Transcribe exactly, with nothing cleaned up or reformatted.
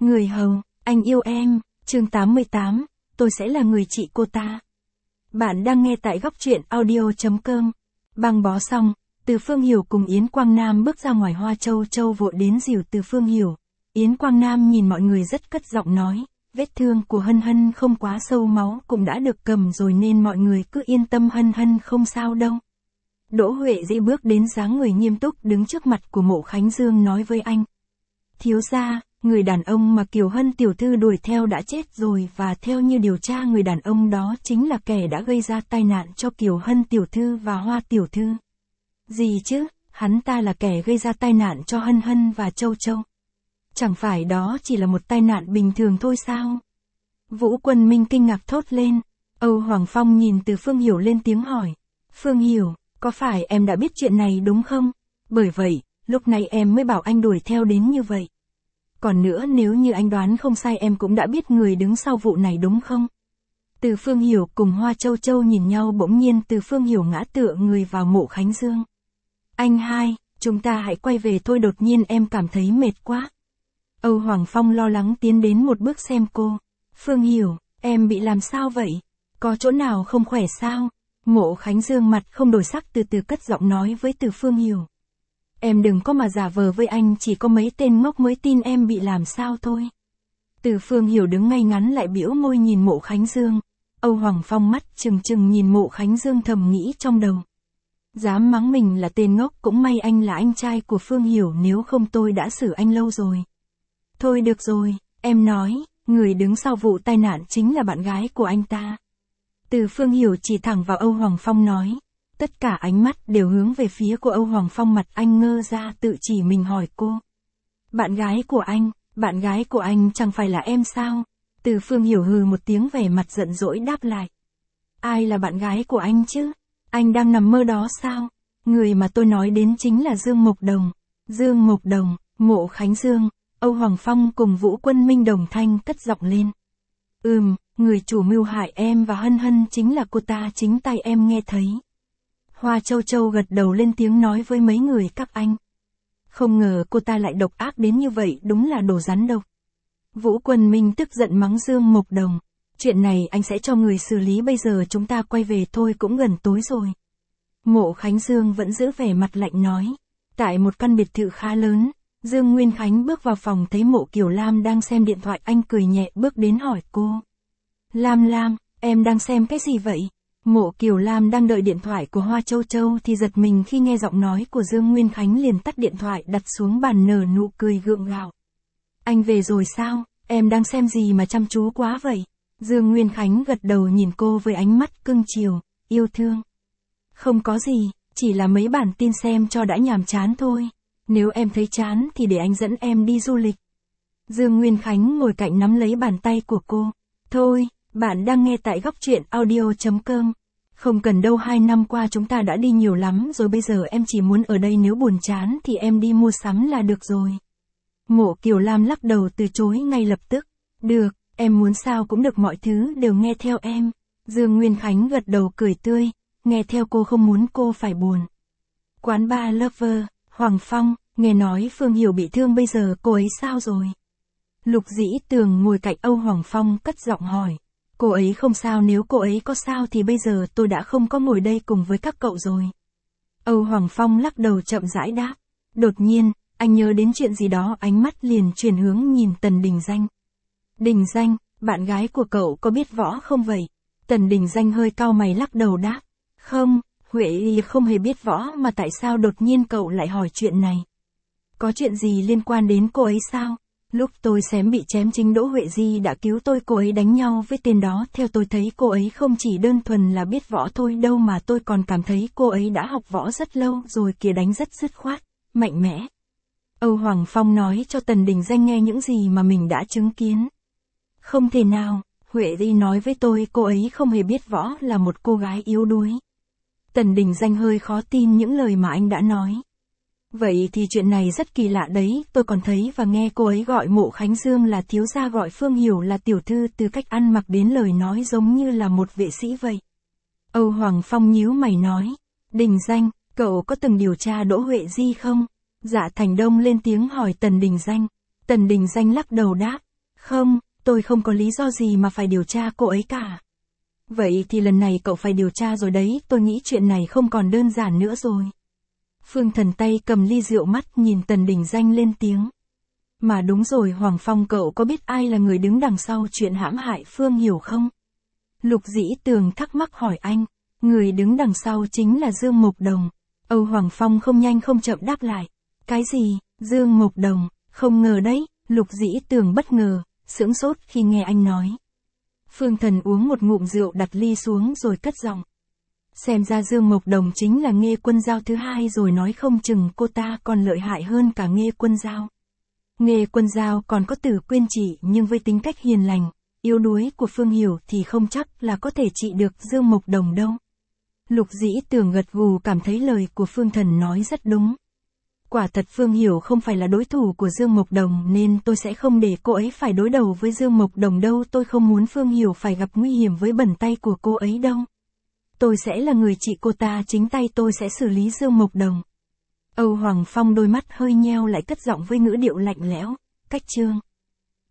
Người hầu, anh yêu em, chương tám mươi tám, tôi sẽ là người chị cô ta. Bạn đang nghe tại góc truyện audio.com. Băng bó xong, Từ Phương Hiểu cùng Yến Quang Nam bước ra ngoài. Hoa Châu Châu vội đến dìu Từ Phương Hiểu. Yến Quang Nam nhìn mọi người rất cất giọng nói, vết thương của Hân Hân không quá sâu, máu cũng đã được cầm rồi nên mọi người cứ yên tâm, Hân Hân không sao đâu. Đỗ Huệ Dĩ bước đến, dáng người nghiêm túc đứng trước mặt của Mộ Khánh Dương nói với anh. Thiếu gia, người đàn ông mà Kiều Hân tiểu thư đuổi theo đã chết rồi, và theo như điều tra người đàn ông đó chính là kẻ đã gây ra tai nạn cho Kiều Hân tiểu thư và Hoa tiểu thư. Gì chứ, hắn ta là kẻ gây ra tai nạn cho Hân Hân và Châu Châu. Chẳng phải đó chỉ là một tai nạn bình thường thôi sao? Vũ Quân Minh kinh ngạc thốt lên. Âu Hoàng Phong nhìn Từ Phương Hiểu lên tiếng hỏi. Phương Hiểu, có phải em đã biết chuyện này đúng không? Bởi vậy, lúc này em mới bảo anh đuổi theo đến như vậy. Còn nữa, nếu như anh đoán không sai, em cũng đã biết người đứng sau vụ này đúng không? Từ Phương Hiểu cùng Hoa Châu Châu nhìn nhau, bỗng nhiên Từ Phương Hiểu ngã tựa người vào Mộ Khánh Dương. Anh hai, chúng ta hãy quay về thôi, đột nhiên em cảm thấy mệt quá. Âu Hoàng Phong lo lắng tiến đến một bước xem cô. Phương Hiểu, em bị làm sao vậy? Có chỗ nào không khỏe sao? Mộ Khánh Dương mặt không đổi sắc từ từ cất giọng nói với Từ Phương Hiểu. Em đừng có mà giả vờ với anh, chỉ có mấy tên ngốc mới tin em bị làm sao thôi. Từ Phương Hiểu đứng ngay ngắn lại, bĩu môi nhìn Mộ Khánh Dương. Âu Hoàng Phong mắt trừng trừng nhìn Mộ Khánh Dương, thầm nghĩ trong đầu. Dám mắng mình là tên ngốc, cũng may anh là anh trai của Phương Hiểu, nếu không tôi đã xử anh lâu rồi. Thôi được rồi, em nói, người đứng sau vụ tai nạn chính là bạn gái của anh ta. Từ Phương Hiểu chỉ thẳng vào Âu Hoàng Phong nói. Tất cả ánh mắt đều hướng về phía của Âu Hoàng Phong, mặt anh ngơ ra, tự chỉ mình hỏi cô. Bạn gái của anh, bạn gái của anh chẳng phải là em sao? Từ Phương Hiểu hừ một tiếng, vẻ mặt giận dỗi đáp lại. Ai là bạn gái của anh chứ? Anh đang nằm mơ đó sao? Người mà tôi nói đến chính là Dương Mộc Đồng. Dương Mộc Đồng, Mộ Khánh Dương, Âu Hoàng Phong cùng Vũ Quân Minh đồng thanh cất giọng lên. Ừm, người chủ mưu hại em và Hân Hân chính là cô ta, chính tay em nghe thấy. Hoa Châu Châu gật đầu lên tiếng nói với mấy người các anh. Không ngờ cô ta lại độc ác đến như vậy, đúng là đồ rắn độc. Vũ Quân Minh tức giận mắng Dương Mộc Đồng. Chuyện này anh sẽ cho người xử lý, bây giờ chúng ta quay về thôi, cũng gần tối rồi. Mộ Khánh Dương vẫn giữ vẻ mặt lạnh nói. Tại một căn biệt thự khá lớn, Dương Nguyên Khánh bước vào phòng thấy Mộ Kiều Lam đang xem điện thoại, anh cười nhẹ bước đến hỏi cô. Lam Lam, em đang xem cái gì vậy? Mộ Kiều Lam đang đợi điện thoại của Hoa Châu Châu thì giật mình khi nghe giọng nói của Dương Nguyên Khánh, liền tắt điện thoại đặt xuống bàn, nở nụ cười gượng gạo. Anh về rồi sao? Em đang xem gì mà chăm chú quá vậy? Dương Nguyên Khánh gật đầu nhìn cô với ánh mắt cưng chiều, yêu thương. Không có gì, chỉ là mấy bản tin xem cho đã nhàm chán thôi. Nếu em thấy chán thì để anh dẫn em đi du lịch. Dương Nguyên Khánh ngồi cạnh nắm lấy bàn tay của cô. Thôi, bạn đang nghe tại góc truyện audio.com. Không cần đâu, hai năm qua chúng ta đã đi nhiều lắm rồi, bây giờ em chỉ muốn ở đây, nếu buồn chán thì em đi mua sắm là được rồi. Mộ Kiều Lam lắc đầu từ chối ngay lập tức. Được, em muốn sao cũng được, mọi thứ đều nghe theo em. Dương Nguyên Khánh gật đầu cười tươi, nghe theo cô, không muốn cô phải buồn. Quán bar Lover, Hoàng Phong, nghe nói Phương Hiểu bị thương, bây giờ cô ấy sao rồi? Lục Dĩ Tường ngồi cạnh Âu Hoàng Phong cất giọng hỏi. Cô ấy không sao, nếu cô ấy có sao thì bây giờ tôi đã không có ngồi đây cùng với các cậu rồi. Âu Hoàng Phong lắc đầu chậm rãi đáp. Đột nhiên, anh nhớ đến chuyện gì đó, ánh mắt liền chuyển hướng nhìn Tần Đình Danh. Đình Danh, bạn gái của cậu có biết võ không vậy? Tần Đình Danh hơi cau mày lắc đầu đáp. Không, Huệ Y không hề biết võ, mà tại sao đột nhiên cậu lại hỏi chuyện này? Có chuyện gì liên quan đến cô ấy sao? Lúc tôi xém bị chém, chính Đỗ Huệ Di đã cứu tôi, cô ấy đánh nhau với tên đó, theo tôi thấy cô ấy không chỉ đơn thuần là biết võ thôi đâu, mà tôi còn cảm thấy cô ấy đã học võ rất lâu rồi kìa, đánh rất dứt khoát, mạnh mẽ. Âu Hoàng Phong nói cho Tần Đình Danh nghe những gì mà mình đã chứng kiến. Không thể nào, Huệ Di nói với tôi cô ấy không hề biết võ, là một cô gái yếu đuối. Tần Đình Danh hơi khó tin những lời mà anh đã nói. Vậy thì chuyện này rất kỳ lạ đấy, tôi còn thấy và nghe cô ấy gọi Mộ Khánh Dương là thiếu gia, gọi Phương Hiểu là tiểu thư, từ cách ăn mặc đến lời nói giống như là một vệ sĩ vậy. Âu Hoàng Phong nhíu mày nói. Đình Danh, cậu có từng điều tra Đỗ Huệ Di không? Dạ Thành Đông lên tiếng hỏi Tần Đình Danh. Tần Đình Danh lắc đầu đáp. Không, tôi không có lý do gì mà phải điều tra cô ấy cả. Vậy thì lần này cậu phải điều tra rồi đấy, tôi nghĩ chuyện này không còn đơn giản nữa rồi. Phương Thần tay cầm ly rượu mắt nhìn Tần Đình Danh lên tiếng. Mà đúng rồi Hoàng Phong, cậu có biết ai là người đứng đằng sau chuyện hãm hại Phương Hiểu không? Lục Dĩ Tường thắc mắc hỏi anh. Người đứng đằng sau chính là Dương Mộc Đồng. Âu Hoàng Phong không nhanh không chậm đáp lại. Cái gì, Dương Mộc Đồng, không ngờ đấy, Lục Dĩ Tường bất ngờ, sững sốt khi nghe anh nói. Phương Thần uống một ngụm rượu đặt ly xuống rồi cất giọng. Xem ra Dương Mộc Đồng chính là Nghê Quân Giao thứ hai rồi, nói không chừng cô ta còn lợi hại hơn cả Nghê Quân Giao. Nghê Quân Giao còn có Tử Quyên Chỉ, nhưng với tính cách hiền lành, yếu đuối của Phương Hiểu thì không chắc là có thể trị được Dương Mộc Đồng đâu. Lục Dĩ Tường gật gù, cảm thấy lời của Phương Thần nói rất đúng. Quả thật Phương Hiểu không phải là đối thủ của Dương Mộc Đồng, nên tôi sẽ không để cô ấy phải đối đầu với Dương Mộc Đồng đâu. Tôi không muốn Phương Hiểu phải gặp nguy hiểm với bẩn tay của cô ấy đâu. Tôi sẽ là người trị cô ta, chính tay tôi sẽ xử lý Dương Mộc Đồng. Âu Hoàng Phong đôi mắt hơi nheo lại, cất giọng với ngữ điệu lạnh lẽo. Cách chương.